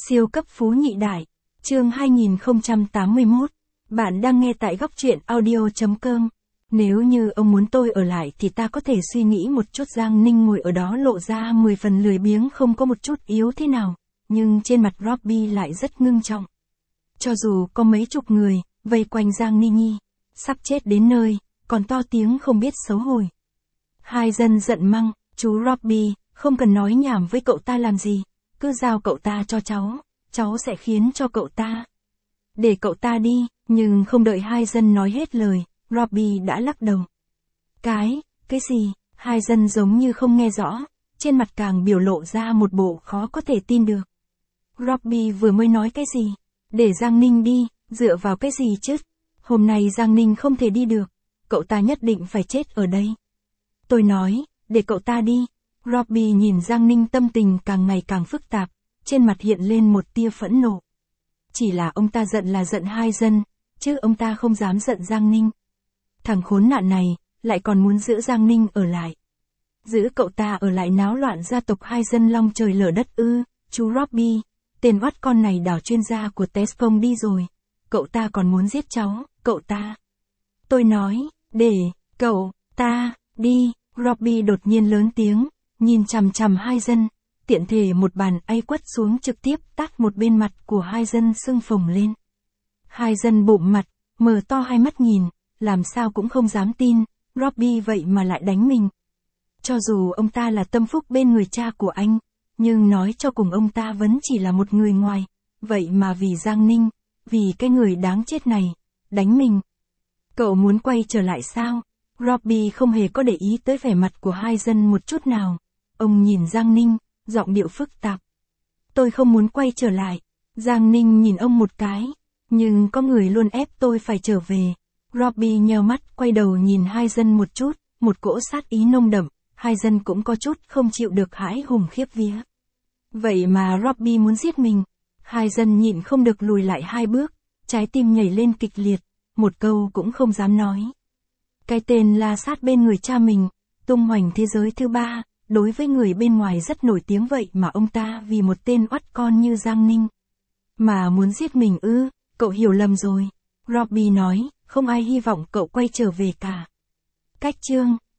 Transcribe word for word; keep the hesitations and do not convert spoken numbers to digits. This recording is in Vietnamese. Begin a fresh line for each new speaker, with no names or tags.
Siêu cấp phú nhị đại, chương hai nghìn không trăm tám mươi mốt. Bạn đang nghe tại góc truyện audio chấm com. Nếu như ông muốn tôi ở lại thì ta có thể suy nghĩ một chút. Giang Ninh ngồi ở đó lộ ra mười phần lười biếng, không có một chút yếu thế nào, nhưng trên mặt Robbie lại rất ngưng trọng. Cho dù có mấy chục người vây quanh Giang Ninh Nhi, sắp chết đến nơi, còn to tiếng không biết xấu hổ. Hai dân giận măng, chú Robbie, không cần nói nhảm với cậu ta làm gì, cứ giao cậu ta cho cháu, cháu sẽ khiến cho cậu ta. Để cậu ta đi, nhưng không đợi hai dân nói hết lời, Robbie đã lắc đầu. Cái, cái gì, hai dân giống như không nghe rõ, trên mặt càng biểu lộ ra một bộ khó có thể tin được. Robbie vừa mới nói cái gì? Để Giang Ninh đi, dựa vào cái gì chứ? Hôm nay Giang Ninh không thể đi được, cậu ta nhất định phải chết ở đây. Tôi nói, để cậu ta đi. Robbie nhìn Giang Ninh, tâm tình càng ngày càng phức tạp, trên mặt hiện lên một tia phẫn nộ. Chỉ là ông ta giận là giận hai dân, chứ ông ta không dám giận Giang Ninh. Thằng khốn nạn này, lại còn muốn giữ Giang Ninh ở lại. Giữ cậu ta ở lại náo loạn gia tộc hai dân long trời lở đất ư? Chú Robbie, tên oắt con này đảo chuyên gia của Tescom đi rồi. Cậu ta còn muốn giết cháu, cậu ta. Tôi nói, để, cậu, ta, đi. Robbie đột nhiên lớn tiếng, nhìn chằm chằm hai dân, tiện thể một bàn ay quất xuống trực tiếp tát một bên mặt của hai dân sưng phồng lên. Hai dân bụm mặt, mở to hai mắt nhìn, làm sao cũng không dám tin, Robbie vậy mà lại đánh mình. Cho dù ông ta là tâm phúc bên người cha của anh, nhưng nói cho cùng ông ta vẫn chỉ là một người ngoài, vậy mà vì Giang Ninh, vì cái người đáng chết này, đánh mình. Cậu muốn quay trở lại sao? Robbie không hề có để ý tới vẻ mặt của hai dân một chút nào. Ông nhìn Giang Ninh, giọng điệu phức tạp. Tôi không muốn quay trở lại. Giang Ninh nhìn ông một cái. Nhưng có người luôn ép tôi phải trở về. Robbie nheo mắt, quay đầu nhìn hai dân một chút, một cỗ sát ý nồng đậm. Hai dân cũng có chút không chịu được, hãi hùng khiếp vía. Vậy mà Robbie muốn giết mình. Hai dân nhịn không được lùi lại hai bước, trái tim nhảy lên kịch liệt, một câu cũng không dám nói. Cái tên la sát bên người cha mình, tung hoành thế giới thứ ba, đối với người bên ngoài rất nổi tiếng, vậy mà ông ta vì một tên oắt con như Giang Ninh mà muốn giết mình ư? Cậu hiểu lầm rồi. Robbie nói, không ai hy vọng cậu quay trở về cả. Cách chương